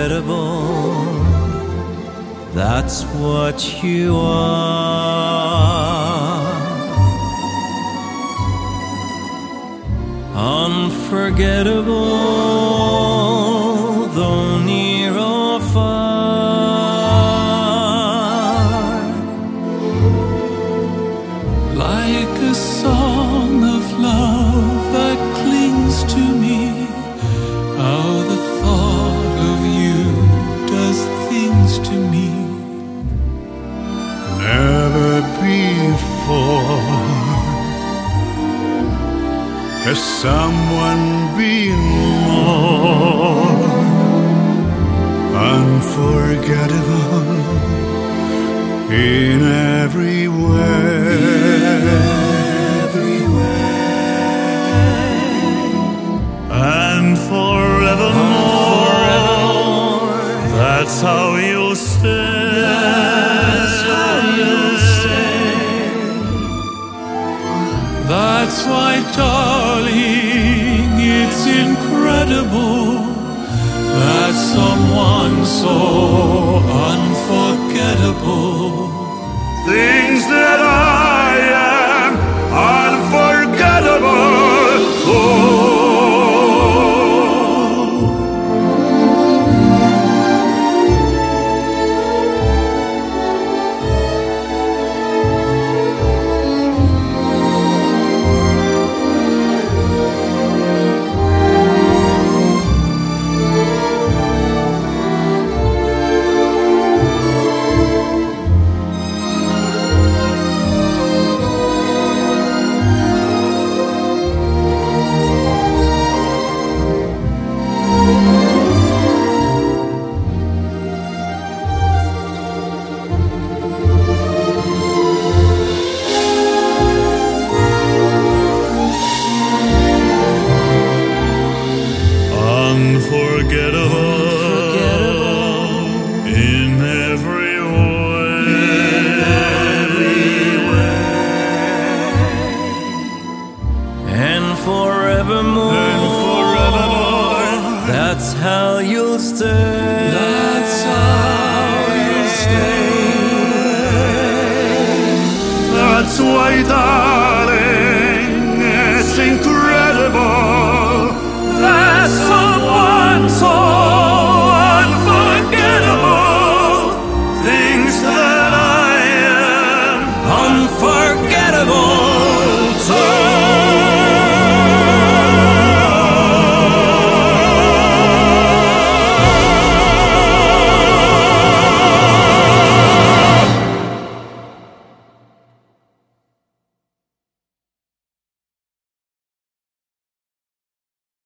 unforgettable. That's what you are. Unforgettable, though near or far. Like a song of love that clings to me, how the thought of you does things to me. Never before has someone been more unforgettable in every way. And forevermore, that's how you'll stay. That's why, darling, it's incredible that someone so unforgettable Things that I am unforgettable for. Unforgettable In every way. And forevermore, that's how you'll stay. That's how you'll stay. That's why